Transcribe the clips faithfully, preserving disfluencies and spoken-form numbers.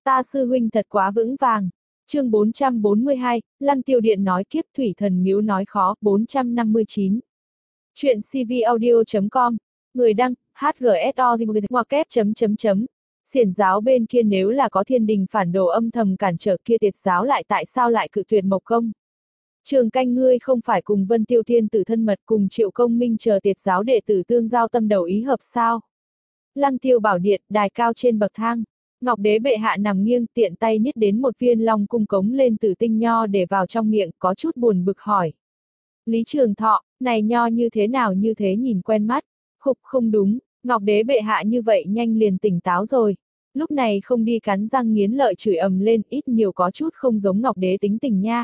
Ta sư huynh thật quá vững vàng. Chương bốn trăm bốn mươi hai, Lăng Tiêu Điện nói kiếp thủy thần miếu nói khó, bốn trăm năm mươi chín. Chuyện cvaudio chấm com, người đăng, hgso ngoặc kép chấm chấm chấm. Xiển giáo bên kia nếu là có thiên đình phản đồ âm thầm cản trở kia tiệt giáo lại tại sao lại cự tuyệt Mộc Công? Trường Canh ngươi không phải cùng Vân Tiêu Thiên tử thân mật cùng Triệu Công Minh chờ tiệt giáo đệ tử tương giao tâm đầu ý hợp sao? Lăng Tiêu bảo điện, đài cao trên bậc thang. Ngọc Đế bệ hạ nằm nghiêng tiện tay niết đến một viên long cung cống lên tử tinh nho để vào trong miệng, có chút buồn bực hỏi. Lý Trường Thọ, này nho như thế nào như thế nhìn quen mắt, khục không đúng, Ngọc Đế bệ hạ như vậy nhanh liền tỉnh táo rồi. Lúc này không đi cắn răng nghiến lợi chửi ầm lên ít nhiều có chút không giống Ngọc Đế tính tình nha.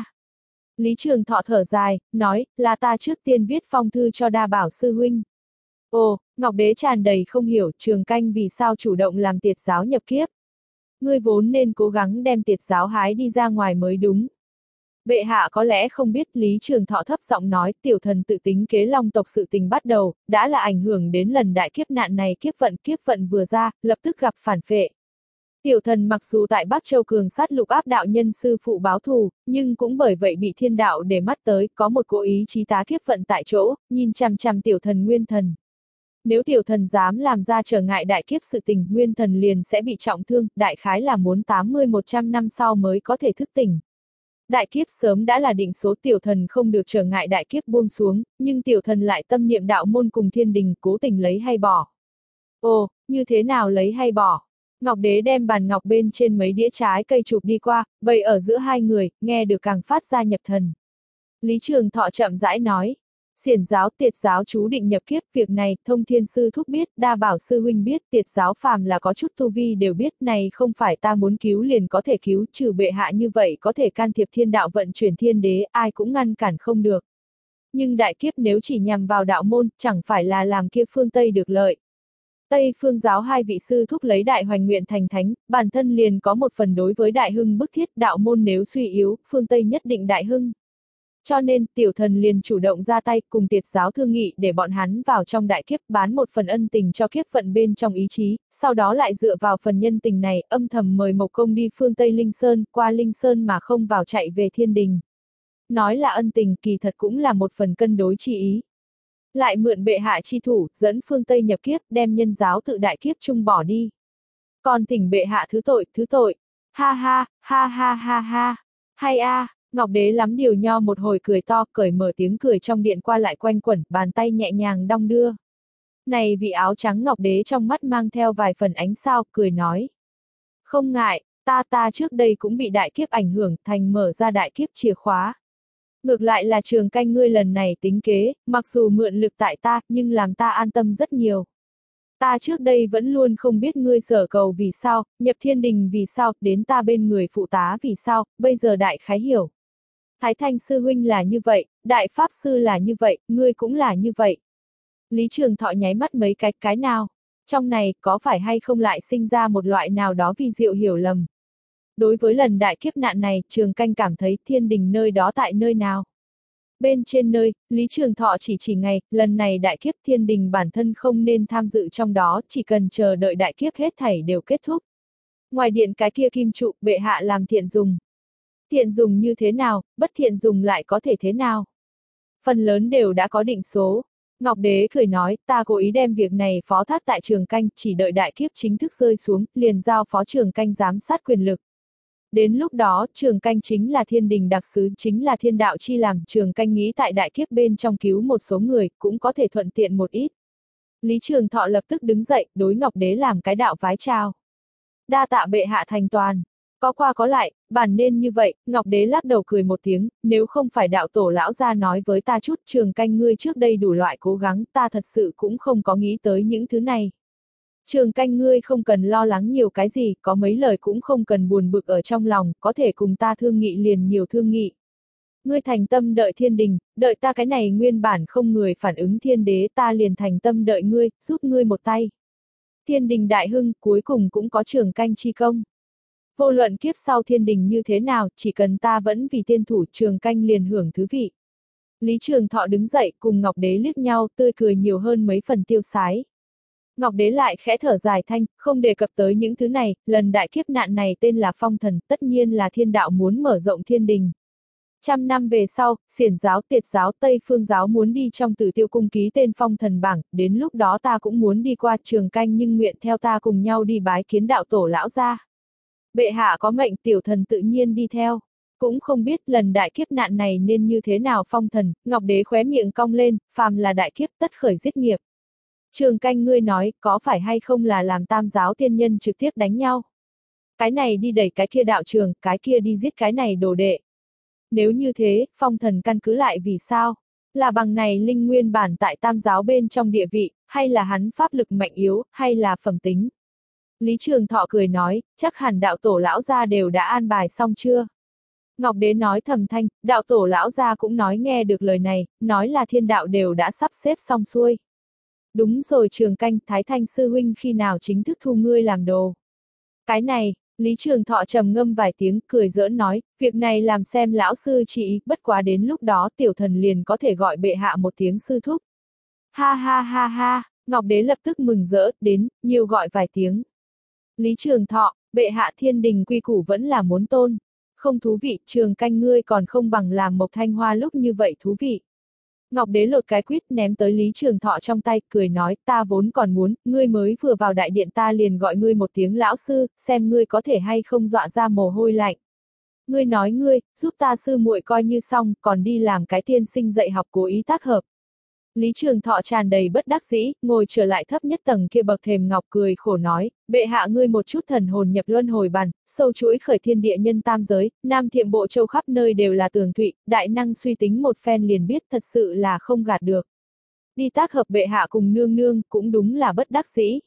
Lý Trường Thọ thở dài, nói, là ta trước tiên viết phong thư cho Đa Bảo sư huynh. Ồ, Ngọc Đế tràn đầy không hiểu Trường Canh vì sao chủ động làm tiệt giáo nhập kiếp. Ngươi vốn nên cố gắng đem tiệt giáo hái đi ra ngoài mới đúng. Bệ hạ có lẽ không biết Lý Trường Thọ thấp giọng nói tiểu thần tự tính kế long tộc sự tình bắt đầu, đã là ảnh hưởng đến lần đại kiếp nạn này kiếp vận kiếp vận vừa ra, lập tức gặp phản phệ. Tiểu thần mặc dù tại Bắc Châu cường sát lục áp đạo nhân sư phụ báo thù, nhưng cũng bởi vậy bị thiên đạo để mắt tới, có một cố ý chí tá kiếp vận tại chỗ, nhìn chằm chằm tiểu thần nguyên thần. Nếu tiểu thần dám làm ra trở ngại đại kiếp sự tình, nguyên thần liền sẽ bị trọng thương, đại khái là muốn tám mươi một trăm năm sau mới có thể thức tỉnh. Đại kiếp sớm đã là định số tiểu thần không được trở ngại đại kiếp buông xuống, nhưng tiểu thần lại tâm niệm đạo môn cùng thiên đình cố tình lấy hay bỏ. Ồ, như thế nào lấy hay bỏ? Ngọc Đế đem bàn ngọc bên trên mấy đĩa trái cây chụp đi qua, bày ở giữa hai người, nghe được càng phát ra nhập thần. Lý Trường Thọ chậm rãi nói. Xiển giáo tiệt giáo chú định nhập kiếp, việc này Thông Thiên sư thúc biết, Đa Bảo sư huynh biết, tiệt giáo phàm là có chút tu vi đều biết, này không phải ta muốn cứu liền có thể cứu, trừ bệ hạ như vậy có thể can thiệp thiên đạo vận chuyển thiên đế, ai cũng ngăn cản không được. Nhưng đại kiếp nếu chỉ nhằm vào đạo môn, chẳng phải là làm kia phương Tây được lợi. Tây phương giáo hai vị sư thúc lấy đại hoành nguyện thành thánh, bản thân liền có một phần đối với đại hưng bức thiết, đạo môn nếu suy yếu, phương Tây nhất định đại hưng. Cho nên, tiểu thần liền chủ động ra tay cùng tiệt giáo thương nghị để bọn hắn vào trong đại kiếp bán một phần ân tình cho kiếp vận bên trong ý chí, sau đó lại dựa vào phần nhân tình này âm thầm mời Mộc Công đi phương Tây Linh Sơn, qua Linh Sơn mà không vào chạy về thiên đình. Nói là ân tình kỳ thật cũng là một phần cân đối chi ý. Lại mượn bệ hạ chi thủ, dẫn phương Tây nhập kiếp, đem nhân giáo tự đại kiếp chung bỏ đi. Còn thỉnh bệ hạ thứ tội, thứ tội. Ha ha, ha ha ha ha. Hay a. À. Ngọc Đế lắm điều nho một hồi cười to, cởi mở tiếng cười trong điện qua lại quanh quẩn, bàn tay nhẹ nhàng đong đưa. Này vị áo trắng Ngọc Đế trong mắt mang theo vài phần ánh sao, cười nói. Không ngại, ta ta trước đây cũng bị đại kiếp ảnh hưởng, thành mở ra đại kiếp chìa khóa. Ngược lại là Trường Canh ngươi lần này tính kế, mặc dù mượn lực tại ta, nhưng làm ta an tâm rất nhiều. Ta trước đây vẫn luôn không biết ngươi sở cầu vì sao, nhập thiên đình vì sao, đến ta bên người phụ tá vì sao, bây giờ đại khái hiểu. Thái Thanh sư huynh là như vậy, Đại Pháp sư là như vậy, ngươi cũng là như vậy. Lý Trường Thọ nháy mắt mấy cái, cái nào? Trong này, có phải hay không lại sinh ra một loại nào đó vi diệu hiểu lầm? Đối với lần đại kiếp nạn này, Trường Canh cảm thấy thiên đình nơi đó tại nơi nào? Bên trên nơi, Lý Trường Thọ chỉ chỉ ngày, lần này đại kiếp thiên đình bản thân không nên tham dự trong đó, chỉ cần chờ đợi đại kiếp hết thảy đều kết thúc. Ngoài điện cái kia kim trụ, bệ hạ làm thiện dùng. Thiện dùng như thế nào, bất thiện dùng lại có thể thế nào? Phần lớn đều đã có định số. Ngọc Đế cười nói, ta cố ý đem việc này phó thác tại Trường Canh, chỉ đợi đại kiếp chính thức rơi xuống, liền giao phó Trường Canh giám sát quyền lực. Đến lúc đó, Trường Canh chính là thiên đình đặc sứ, chính là thiên đạo chi làm, Trường Canh nghĩ tại đại kiếp bên trong cứu một số người, cũng có thể thuận tiện một ít. Lý Trường Thọ lập tức đứng dậy, đối Ngọc Đế làm cái đạo vái chào. Đa tạ bệ hạ thành toàn. Có qua có lại, bản nên như vậy, Ngọc Đế lắc đầu cười một tiếng, nếu không phải đạo tổ lão ra nói với ta chút Trường Canh ngươi trước đây đủ loại cố gắng, ta thật sự cũng không có nghĩ tới những thứ này. Trường Canh ngươi không cần lo lắng nhiều cái gì, có mấy lời cũng không cần buồn bực ở trong lòng, có thể cùng ta thương nghị liền nhiều thương nghị. Ngươi thành tâm đợi thiên đình, đợi ta cái này nguyên bản không người phản ứng thiên đế ta liền thành tâm đợi ngươi, giúp ngươi một tay. Thiên đình đại hưng, cuối cùng cũng có Trường Canh chi công. Vô luận kiếp sau thiên đình như thế nào, chỉ cần ta vẫn vì tiên thủ Trường Canh liền hưởng thứ vị. Lý Trường Thọ đứng dậy cùng Ngọc Đế liếc nhau, tươi cười nhiều hơn mấy phần tiêu sái. Ngọc Đế lại khẽ thở dài thanh, không đề cập tới những thứ này, lần đại kiếp nạn này tên là phong thần, tất nhiên là thiên đạo muốn mở rộng thiên đình. Trăm năm về sau, xiển giáo, tiệt giáo, Tây Phương giáo muốn đi trong Tử Tiêu cung ký tên phong thần bảng, đến lúc đó ta cũng muốn đi qua Trường Canh nhưng nguyện theo ta cùng nhau đi bái kiến đạo tổ lão gia. Bệ hạ có mệnh, tiểu thần tự nhiên đi theo. Cũng không biết lần đại kiếp nạn này nên như thế nào phong thần, Ngọc Đế khóe miệng cong lên, phàm là đại kiếp tất khởi giết nghiệp. Trường Canh ngươi nói, có phải hay không là làm tam giáo tiên nhân trực tiếp đánh nhau? Cái này đi đẩy cái kia đạo trường, cái kia đi giết cái này đồ đệ. Nếu như thế, phong thần căn cứ lại vì sao? Là bằng này linh nguyên bản tại tam giáo bên trong địa vị, hay là hắn pháp lực mạnh yếu, hay là phẩm tính? Lý Trường Thọ cười nói, chắc hẳn đạo tổ lão gia đều đã an bài xong chưa? Ngọc Đế nói thầm thanh, đạo tổ lão gia cũng nói nghe được lời này, nói là thiên đạo đều đã sắp xếp xong xuôi. Đúng rồi Trường Canh, Thái Thanh sư huynh khi nào chính thức thu ngươi làm đồ? Cái này, Lý Trường Thọ trầm ngâm vài tiếng, cười giỡn nói, việc này làm xem lão sư chỉ, bất quá đến lúc đó tiểu thần liền có thể gọi bệ hạ một tiếng sư thúc. Ha ha ha ha, Ngọc Đế lập tức mừng rỡ, đến, nhiều gọi vài tiếng. Lý Trường Thọ, bệ hạ thiên đình quy củ vẫn là muốn tôn. Không thú vị, Trường Canh ngươi còn không bằng làm Mộc Thanh Hoa lúc như vậy thú vị. Ngọc Đế lột cái quýt ném tới Lý Trường Thọ trong tay, cười nói, ta vốn còn muốn, ngươi mới vừa vào đại điện ta liền gọi ngươi một tiếng lão sư, xem ngươi có thể hay không dọa ra mồ hôi lạnh. Ngươi nói ngươi, giúp ta sư muội coi như xong, còn đi làm cái tiên sinh dạy học cố ý tác hợp. Lý Trường Thọ tràn đầy bất đắc dĩ, ngồi trở lại thấp nhất tầng kia bậc thềm ngọc cười khổ nói, bệ hạ ngươi một chút thần hồn nhập luân hồi bàn, sâu chuỗi khởi thiên địa nhân tam giới, nam thiệm bộ châu khắp nơi đều là tường thụy, đại năng suy tính một phen liền biết thật sự là không gạt được. Đi tác hợp bệ hạ cùng nương nương, cũng đúng là bất đắc dĩ.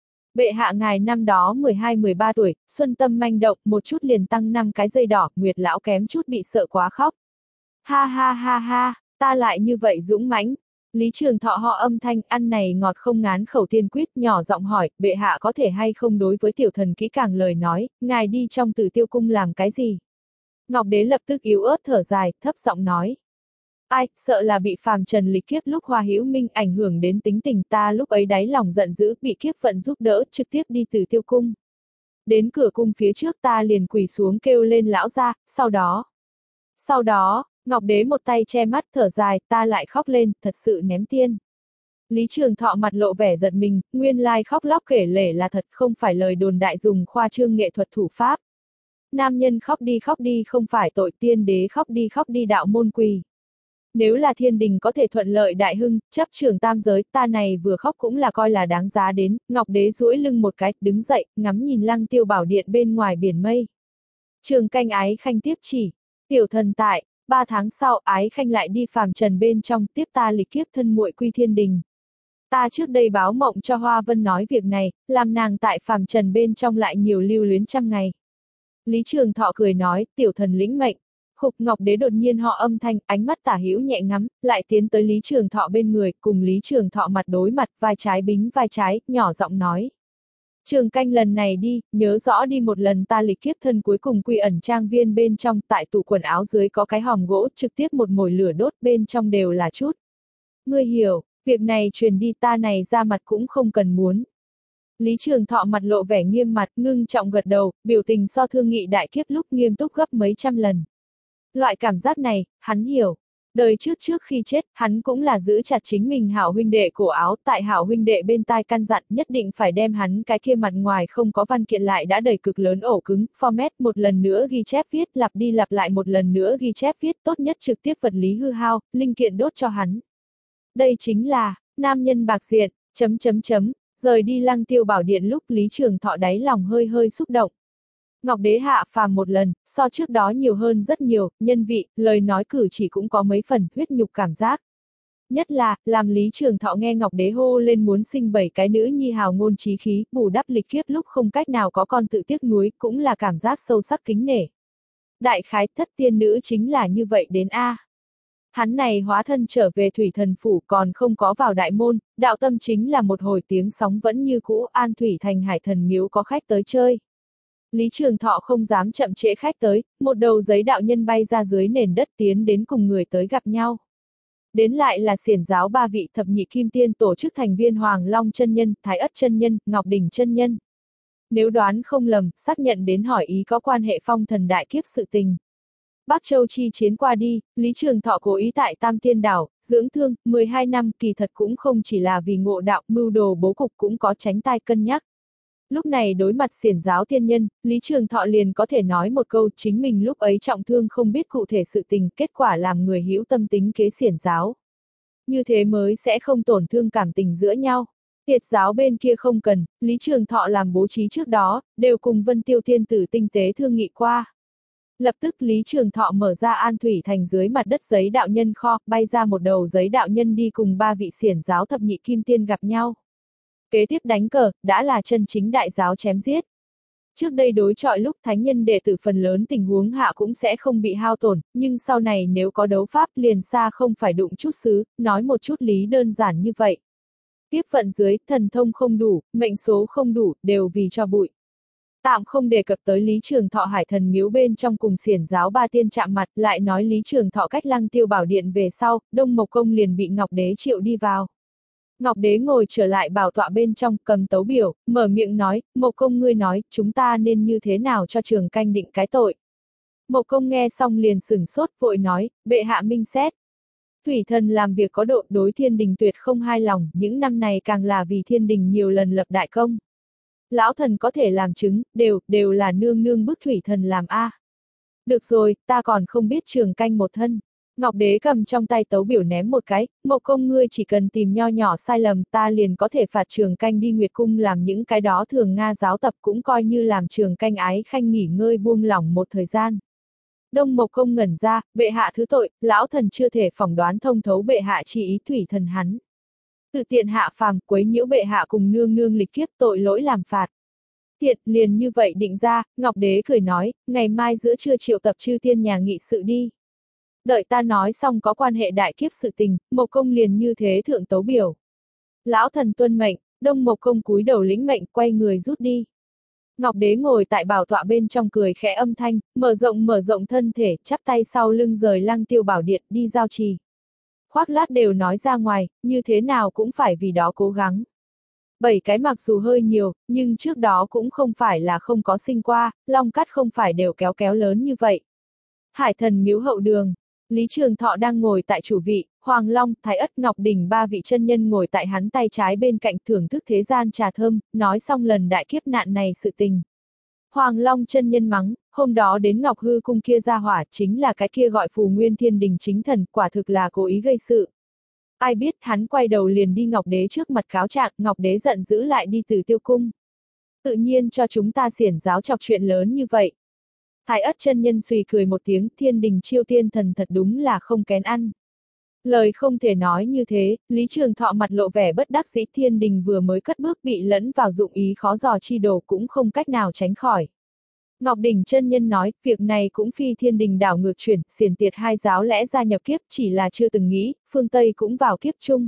Bệ hạ ngài năm đó mười hai mười ba tuổi, xuân tâm manh động, một chút liền tăng năm cái dây đỏ, Nguyệt lão kém chút bị sợ quá khóc. Ha ha ha ha, ta lại như vậy dũng mãnh. Lý Trường Thọ họ âm thanh, ăn này ngọt không ngán khẩu tiên quyết, nhỏ giọng hỏi, bệ hạ có thể hay không đối với tiểu thần kỹ càng lời nói, ngài đi trong Tử Tiêu cung làm cái gì? Ngọc Đế lập tức yếu ớt thở dài, thấp giọng nói. Ai, sợ là bị phàm trần lịch kiếp lúc Hoa Hữu Minh ảnh hưởng đến tính tình ta lúc ấy đáy lòng giận dữ, bị kiếp vận giúp đỡ, trực tiếp đi Tử Tiêu cung. Đến cửa cung phía trước ta liền quỳ xuống kêu lên lão gia, sau đó. Sau đó, Ngọc Đế một tay che mắt thở dài, ta lại khóc lên, thật sự ném tiên. Lý Trường Thọ mặt lộ vẻ giật mình, nguyên lai khóc lóc kể lể là thật, không phải lời đồn đại dùng khoa trương nghệ thuật thủ pháp. Nam nhân khóc đi khóc đi không phải tội, tiên đế khóc đi khóc đi đạo môn quỳ. Nếu là thiên đình có thể thuận lợi đại hưng, chấp trường tam giới, ta này vừa khóc cũng là coi là đáng giá đến. Ngọc Đế duỗi lưng một cái, đứng dậy, ngắm nhìn Lăng Tiêu Bảo Điện bên ngoài biển mây. Trường Canh ái khanh tiếp chỉ, tiểu thần tại. Ba tháng sau, ái khanh lại đi phàm trần bên trong, tiếp ta lịch kiếp thân muội quy thiên đình. Ta trước đây báo mộng cho Hoa Vân nói việc này, làm nàng tại phàm trần bên trong lại nhiều lưu luyến trăm ngày. Lý Trường Thọ cười nói, tiểu thần lĩnh mệnh. Khục Ngọc Đế đột nhiên họ âm thanh, ánh mắt tả hữu nhẹ ngắm, lại tiến tới Lý Trường Thọ bên người, cùng Lý Trường Thọ mặt đối mặt, vai trái bính vai trái, nhỏ giọng nói. Trường Canh lần này đi, nhớ rõ đi một lần ta lịch kiếp thân cuối cùng quy ẩn trang viên bên trong, tại tủ quần áo dưới có cái hòm gỗ, trực tiếp một mồi lửa đốt, bên trong đều là chút. Ngươi hiểu, việc này truyền đi ta này ra mặt cũng không cần muốn. Lý Trường Thọ mặt lộ vẻ nghiêm mặt, ngưng trọng gật đầu, biểu tình so thương nghị đại kiếp lúc nghiêm túc gấp mấy trăm lần. Loại cảm giác này, hắn hiểu. Đời trước trước khi chết, hắn cũng là giữ chặt chính mình hảo huynh đệ cổ áo, tại hảo huynh đệ bên tai căn dặn nhất định phải đem hắn cái kia mặt ngoài không có văn kiện lại đã đầy cực lớn ổ cứng, format một lần nữa ghi chép viết, lặp đi lặp lại một lần nữa ghi chép viết, tốt nhất trực tiếp vật lý hư hao, linh kiện đốt cho hắn. Đây chính là, nam nhân bạc diện, chấm chấm chấm, rời đi Lăng Tiêu Bảo Điện lúc Lý Trường Thọ đáy lòng hơi hơi xúc động. Ngọc Đế hạ phàm một lần, so trước đó nhiều hơn rất nhiều, nhân vị, lời nói cử chỉ cũng có mấy phần huyết nhục cảm giác. Nhất là, làm Lý Trường Thọ nghe Ngọc Đế hô lên muốn sinh bảy cái nữ nhi hào ngôn chí khí, bù đắp lịch kiếp lúc không cách nào có con tự tiếc nuối, cũng là cảm giác sâu sắc kính nể. Đại khái thất tiên nữ chính là như vậy đến A. Hắn này hóa thân trở về thủy thần phủ còn không có vào đại môn, đạo tâm chính là một hồi tiếng sóng vẫn như cũ, An Thủy Thành Hải Thần Miếu có khách tới chơi. Lý Trường Thọ không dám chậm trễ khách tới, một đầu giấy đạo nhân bay ra dưới nền đất tiến đến cùng người tới gặp nhau. Đến lại là xiển giáo ba vị thập nhị kim tiên tổ chức thành viên Hoàng Long chân nhân, Thái Ất chân nhân, Ngọc Đỉnh chân nhân. Nếu đoán không lầm, xác nhận đến hỏi ý có quan hệ phong thần đại kiếp sự tình. Bắc Châu chi chiến qua đi, Lý Trường Thọ cố ý tại Tam Tiên Đảo, dưỡng thương, mười hai năm kỳ thật cũng không chỉ là vì ngộ đạo, mưu đồ bố cục cũng có tránh tai cân nhắc. Lúc này đối mặt xiển giáo tiên nhân, Lý Trường Thọ liền có thể nói một câu chính mình lúc ấy trọng thương không biết cụ thể sự tình, kết quả làm người hữu tâm tính kế xiển giáo. Như thế mới sẽ không tổn thương cảm tình giữa nhau. Tiệt giáo bên kia không cần, Lý Trường Thọ làm bố trí trước đó, đều cùng Vân Tiêu Thiên Tử tinh tế thương nghị qua. Lập tức Lý Trường Thọ mở ra An Thủy Thành dưới mặt đất giấy đạo nhân kho, bay ra một đầu giấy đạo nhân đi cùng ba vị xiển giáo thập nhị kim tiên gặp nhau. Kế tiếp đánh cờ, đã là chân chính đại giáo chém giết. Trước đây đối chọi lúc thánh nhân đệ tử phần lớn tình huống hạ cũng sẽ không bị hao tổn, nhưng sau này nếu có đấu pháp liền xa không phải đụng chút xứ, nói một chút lý đơn giản như vậy. Tiếp vận dưới, thần thông không đủ, mệnh số không đủ, đều vì cho bụi. Tạm không đề cập tới Lý Trường Thọ Hải Thần Miếu bên trong cùng xiển giáo ba tiên chạm mặt, lại nói Lý Trường Thọ cách Lăng Tiêu Bảo Điện về sau, Đông Mộc Công liền bị Ngọc Đế triệu đi vào. Ngọc Đế ngồi trở lại bảo tọa bên trong, cầm tấu biểu, mở miệng nói, Mộc Công ngươi nói, chúng ta nên như thế nào cho Trường Canh định cái tội. Mộc Công nghe xong liền sửng sốt, vội nói, bệ hạ minh xét. Thủy thần làm việc có độ, đối thiên đình tuyệt không hài lòng, những năm này càng là vì thiên đình nhiều lần lập đại công. Lão thần có thể làm chứng, đều, đều là nương nương bức thủy thần làm a. Được rồi, ta còn không biết Trường Canh một thân. Ngọc Đế cầm trong tay tấu biểu ném một cái, Mộc Công ngươi chỉ cần tìm nho nhỏ sai lầm ta liền có thể phạt Trường Canh đi Nguyệt Cung làm những cái đó thường Nga giáo tập cũng coi như làm Trường Canh ái khanh nghỉ ngơi buông lỏng một thời gian. Đông Mộc Công ngẩn ra, bệ hạ thứ tội, lão thần chưa thể phỏng đoán thông thấu bệ hạ chi ý thủy thần hắn. Tự tiện hạ phàm, quấy nhiễu bệ hạ cùng nương nương lịch kiếp tội lỗi làm phạt. Tiện, liền như vậy định ra, Ngọc Đế cười nói, ngày mai giữa trưa triệu tập chư tiên nhà nghị sự đi. Đợi ta nói xong có quan hệ đại kiếp sự tình, Mộc Công liền như thế thượng tấu biểu. Lão thần tuân mệnh, Đông Mộc Công cúi đầu lĩnh mệnh, quay người rút đi. Ngọc Đế ngồi tại bảo tọa bên trong cười khẽ âm thanh, mở rộng mở rộng thân thể, chắp tay sau lưng rời Lăng Tiêu Bảo Điện đi giao trì. Khoác lác đều nói ra ngoài, như thế nào cũng phải vì đó cố gắng. Bảy cái mặc dù hơi nhiều, nhưng trước đó cũng không phải là không có sinh qua, long cắt không phải đều kéo kéo lớn như vậy. Hải Thần Miếu hậu đường, Lý Trường Thọ đang ngồi tại chủ vị, Hoàng Long, Thái Ất, Ngọc Đỉnh ba vị chân nhân ngồi tại hắn tay trái bên cạnh thưởng thức thế gian trà thơm, nói xong lần đại kiếp nạn này sự tình. Hoàng Long chân nhân mắng, hôm đó đến Ngọc Hư cung kia ra hỏa chính là cái kia gọi Phù Nguyên Thiên Đình chính thần, quả thực là cố ý gây sự. Ai biết hắn quay đầu liền đi Ngọc Đế trước mặt cáo trạng, Ngọc Đế giận dữ lại đi Từ Tiêu cung. Tự nhiên cho chúng ta xiển giáo chọc chuyện lớn như vậy. Thái Ất chân nhân suy cười một tiếng, Thiên Đình chiêu tiên thần thật đúng là không kén ăn. Lời không thể nói như thế, Lý Trường Thọ mặt lộ vẻ bất đắc dĩ, Thiên Đình vừa mới cất bước bị lẫn vào dụng ý khó dò chi đồ cũng không cách nào tránh khỏi. Ngọc Đỉnh chân nhân nói, việc này cũng phi Thiên Đình đảo ngược chuyển, xiển tiệt hai giáo lẽ ra nhập kiếp chỉ là chưa từng nghĩ, phương Tây cũng vào kiếp chung.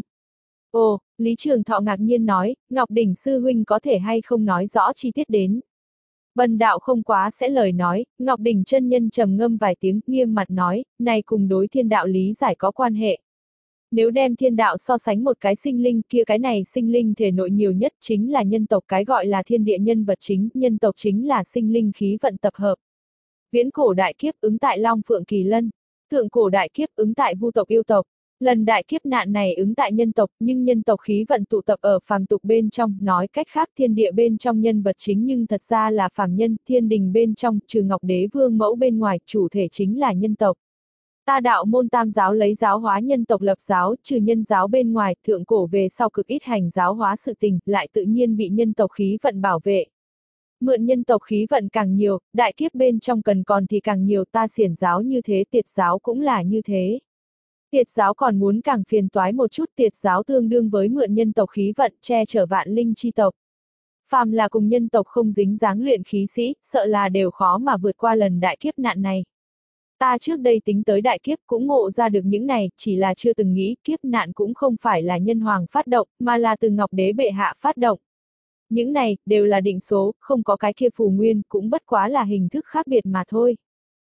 Ồ, Lý Trường Thọ ngạc nhiên nói, Ngọc Đỉnh sư huynh có thể hay không nói rõ chi tiết đến. Bần đạo không quá sẽ lời nói, Ngọc Đỉnh chân nhân trầm ngâm vài tiếng, nghiêm mặt nói, này cùng đối thiên đạo lý giải có quan hệ. Nếu đem thiên đạo so sánh một cái sinh linh kia, cái này sinh linh thể nội nhiều nhất chính là nhân tộc, cái gọi là thiên địa nhân vật chính, nhân tộc chính là sinh linh khí vận tập hợp. Viễn cổ đại kiếp ứng tại Long Phượng Kỳ Lân, thượng cổ đại kiếp ứng tại Vu tộc yêu tộc. Lần đại kiếp nạn này ứng tại nhân tộc, nhưng nhân tộc khí vận tụ tập ở phàm tục bên trong, nói cách khác thiên địa bên trong nhân vật chính nhưng thật ra là phàm nhân, Thiên Đình bên trong, trừ Ngọc Đế Vương mẫu bên ngoài, chủ thể chính là nhân tộc. Ta đạo môn tam giáo lấy giáo hóa nhân tộc lập giáo, trừ nhân giáo bên ngoài, thượng cổ về sau cực ít hành giáo hóa sự tình, lại tự nhiên bị nhân tộc khí vận bảo vệ. Mượn nhân tộc khí vận càng nhiều, đại kiếp bên trong cần còn thì càng nhiều, ta xiển giáo như thế, tiệt giáo cũng là như thế. Tiệt giáo còn muốn càng phiền toái một chút, tiệt giáo tương đương với mượn nhân tộc khí vận che chở vạn linh chi tộc. Phàm là cùng nhân tộc không dính dáng luyện khí sĩ, sợ là đều khó mà vượt qua lần đại kiếp nạn này. Ta trước đây tính tới đại kiếp cũng ngộ ra được những này, chỉ là chưa từng nghĩ kiếp nạn cũng không phải là nhân hoàng phát động, mà là từ Ngọc Đế bệ hạ phát động. Những này, đều là định số, không có cái kia phù nguyên, cũng bất quá là hình thức khác biệt mà thôi.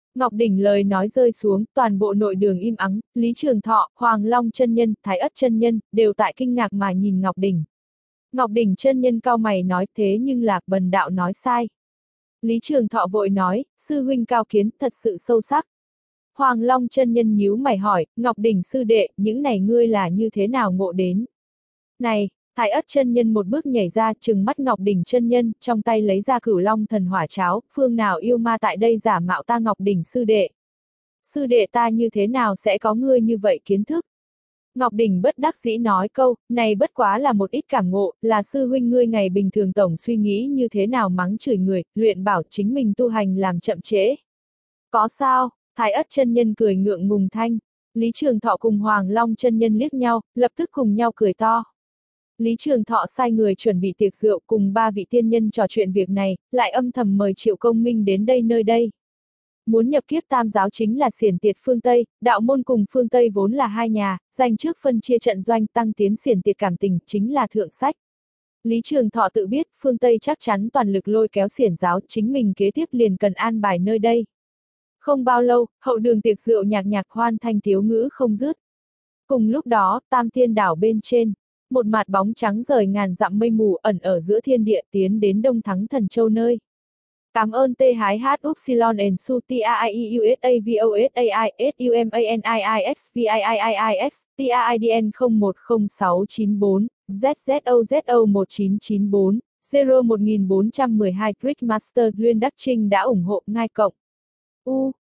Ngọc Đỉnh lời nói rơi xuống, toàn bộ nội đường im ắng, Lý Trường Thọ, Hoàng Long chân nhân, Thái Ất chân nhân, đều tại kinh ngạc mà nhìn Ngọc Đỉnh. Ngọc Đỉnh chân nhân cau mày nói thế nhưng là, bần đạo nói sai. Lý Trường Thọ vội nói, sư huynh cao kiến, thật sự sâu sắc. Hoàng Long chân nhân nhíu mày hỏi, Ngọc Đỉnh sư đệ, những này ngươi là như thế nào ngộ đến? Này, Thái Ất chân nhân một bước nhảy ra, trừng mắt Ngọc Đỉnh chân nhân, trong tay lấy ra Cửu Long thần hỏa cháo, phương nào yêu ma tại đây giả mạo ta Ngọc Đỉnh sư đệ. Sư đệ ta như thế nào sẽ có ngươi như vậy kiến thức? Ngọc Đỉnh bất đắc dĩ nói câu, này bất quá là một ít cảm ngộ, là sư huynh ngươi ngày bình thường tổng suy nghĩ như thế nào mắng chửi người, luyện bảo chính mình tu hành làm chậm trễ. Có sao? Thái Ất chân nhân cười ngượng ngùng thanh. Lý Trường Thọ cùng Hoàng Long chân nhân liếc nhau, lập tức cùng nhau cười to. Lý Trường Thọ sai người chuẩn bị tiệc rượu cùng ba vị tiên nhân trò chuyện việc này, lại âm thầm mời Triệu Công Minh đến đây nơi đây. Muốn nhập kiếp tam giáo chính là xiển tiệt phương Tây, đạo môn cùng phương Tây vốn là hai nhà, giành trước phân chia trận doanh tăng tiến xiển tiệt cảm tình chính là thượng sách. Lý Trường Thọ tự biết phương Tây chắc chắn toàn lực lôi kéo xiển giáo, chính mình kế tiếp liền cần an bài nơi đây. Không bao lâu, hậu đường tiệc rượu nhạc nhạc hoan thanh thiếu ngữ không dứt. Cùng lúc đó, Tam Thiên đảo bên trên, một mặt bóng trắng rời ngàn dặm mây mù ẩn ở giữa thiên địa tiến đến Đông Thắng Thần Châu nơi. Cảm ơn T H H Upsilon and Su T A I E U S A V O S A I S U M A N I I X V I I I I X T A I D N không một không sáu chín bốn Z Z O Z O một chín chín bốn zero một bốn một hai Gridmaster Luyên Đắc Trinh đã ủng hộ ngai cộng. U